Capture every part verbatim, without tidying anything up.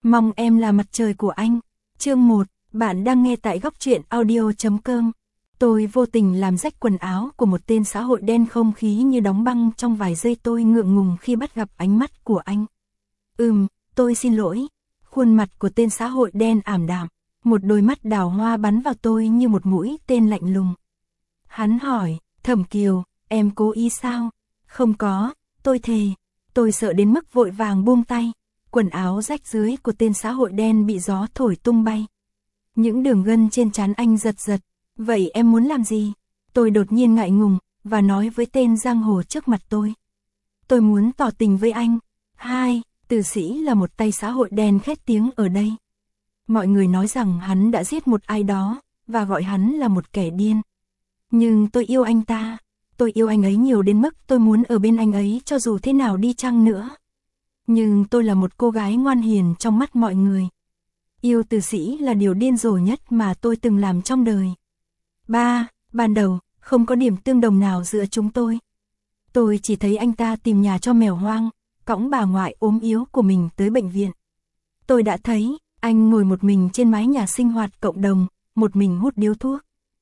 Mong em là mặt trời của anh. Chương một, bạn đang nghe tại góc truyện audio chấm com. Tôi vô tình làm rách quần áo của một tên xã hội đen, không khí như đóng băng trong vài giây. Tôi ngượng ngùng khi bắt gặp ánh mắt của anh. Ừm, tôi xin lỗi. Khuôn mặt của tên xã hội đen ảm đạm, một đôi mắt đào hoa bắn vào tôi như một mũi tên lạnh lùng. Hắn hỏi, Thẩm Kiều, em cố ý sao? Không có, tôi thề. Tôi sợ đến mức vội vàng buông tay. Quần áo rách rưới của tên xã hội đen bị gió thổi tung bay. Những đường gân trên trán anh giật giật. Vậy em muốn làm gì? Tôi đột nhiên ngại ngùng, và nói với tên giang hồ trước mặt tôi. Tôi muốn tỏ tình với anh. Hai, Từ Sĩ là một tay xã hội đen khét tiếng ở đây. Mọi người nói rằng hắn đã giết một ai đó, và gọi hắn là một kẻ điên. Nhưng tôi yêu anh ta. Tôi yêu anh ấy nhiều đến mức tôi muốn ở bên anh ấy cho dù thế nào đi chăng nữa. Nhưng tôi là một cô gái ngoan hiền trong mắt mọi người. Yêu Từ Sĩ là điều điên rồ nhất mà tôi từng làm trong đời. Ba, ban đầu, không có điểm tương đồng nào giữa chúng tôi. Tôi chỉ thấy anh ta tìm nhà cho mèo hoang, cõng bà ngoại ốm yếu của mình tới bệnh viện. Tôi đã thấy, anh ngồi một mình trên mái nhà sinh hoạt cộng đồng, một mình hút điếu thuốc.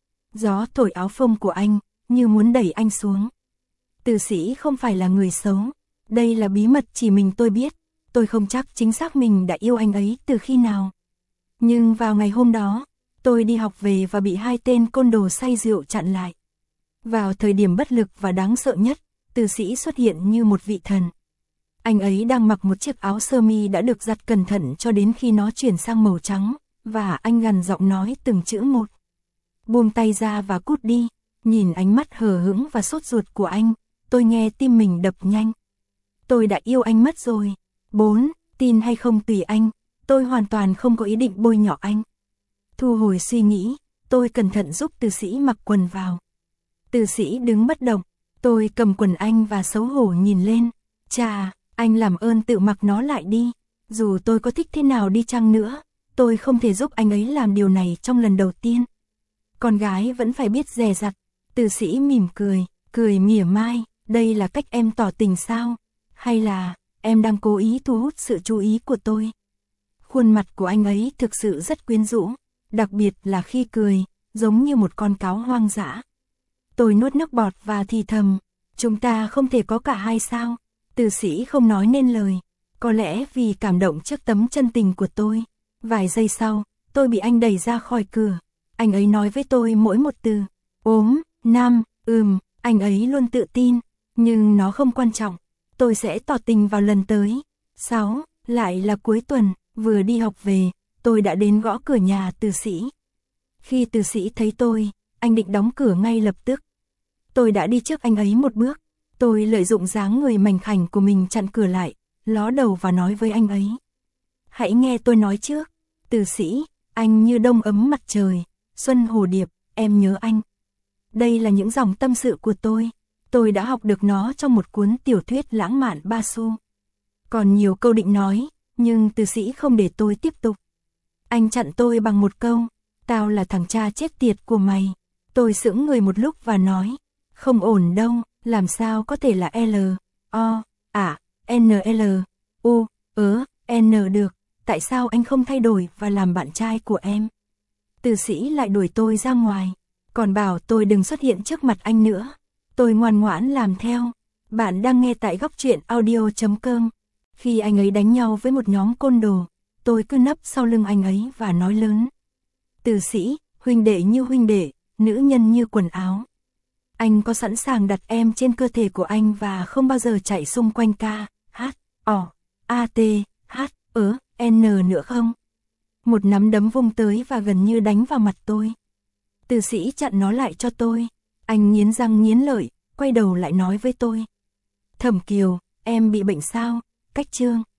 Gió thổi áo phông của anh, như muốn đẩy anh xuống. Từ Sĩ không phải là người xấu. Đây là bí mật chỉ mình tôi biết. Tôi không chắc chính xác mình đã yêu anh ấy từ khi nào. Nhưng vào ngày hôm đó, tôi đi học về và bị hai tên côn đồ say rượu chặn lại. Vào thời điểm bất lực và đáng sợ nhất, Từ Sĩ xuất hiện như một vị thần. Anh ấy đang mặc một chiếc áo sơ mi đã được giặt cẩn thận cho đến khi nó chuyển sang màu trắng, và anh gằn giọng nói từng chữ một. Buông tay ra và cút đi. Nhìn ánh mắt hờ hững và sốt ruột của anh, tôi nghe tim mình đập nhanh. Tôi đã yêu anh mất rồi. Bốn, tin hay không tùy anh, tôi hoàn toàn không có ý định bôi nhọ anh. Thu hồi suy nghĩ, tôi cẩn thận giúp Từ Sĩ mặc quần vào. Từ Sĩ đứng bất động, tôi cầm quần anh và xấu hổ nhìn lên. Chà, anh làm ơn tự mặc nó lại đi. Dù tôi có thích thế nào đi chăng nữa, tôi không thể giúp anh ấy làm điều này trong lần đầu tiên. Con gái vẫn phải biết dè dặt. Từ Sĩ mỉm cười, cười mỉa mai. Đây là cách em tỏ tình sao? Hay là em đang cố ý thu hút sự chú ý của tôi? Khuôn mặt của anh ấy thực sự rất quyến rũ, đặc biệt là khi cười, giống như một con cáo hoang dã. Tôi nuốt nước bọt và thì thầm, chúng ta không thể có cả hai sao? Từ Sĩ không nói nên lời, có lẽ vì cảm động trước tấm chân tình của tôi. Vài giây sau, tôi bị anh đẩy ra khỏi cửa. Anh ấy nói với tôi mỗi một từ. Ốm, năm, ừm, anh ấy luôn tự tin, nhưng nó không quan trọng. Tôi sẽ tỏ tình vào lần tới. Sáu, lại là cuối tuần, vừa đi học về, tôi đã đến gõ cửa nhà Từ Sĩ. Khi Từ Sĩ thấy tôi, anh định đóng cửa ngay lập tức. Tôi đã đi trước anh ấy một bước. Tôi lợi dụng dáng người mảnh khảnh của mình chặn cửa lại, ló đầu và nói với anh ấy. Hãy nghe tôi nói trước. Từ Sĩ, anh như đông ấm mặt trời, xuân hồ điệp, em nhớ anh. Đây là những dòng tâm sự của tôi. Tôi đã học được nó trong một cuốn tiểu thuyết lãng mạn ba xu. Còn nhiều câu định nói, nhưng Từ Sĩ không để tôi tiếp tục. Anh chặn tôi bằng một câu, tao là thằng cha chết tiệt của mày. Tôi sững người một lúc và nói, không ổn đâu, làm sao có thể là L, O, à, N L, U, ớ, N được, tại sao anh không thay đổi và làm bạn trai của em? Từ Sĩ lại đuổi tôi ra ngoài, còn bảo tôi đừng xuất hiện trước mặt anh nữa. Tôi ngoan ngoãn làm theo. Bạn đang nghe tại góc truyện audio chấm com. Khi anh ấy đánh nhau với một nhóm côn đồ, tôi cứ nấp sau lưng anh ấy và nói lớn. Từ Sĩ, huynh đệ như huynh đệ, nữ nhân như quần áo. Anh có sẵn sàng đặt em trên cơ thể của anh và không bao giờ chạy xung quanh ca, hát, ỏ, a, t, hát, ớ, n nữa không? Một nắm đấm vung tới và gần như đánh vào mặt tôi. Từ Sĩ chặn nó lại cho tôi. Anh nghiến răng nghiến lợi, quay đầu lại nói với tôi. Thẩm Kiều, em bị bệnh sao? Cách chương.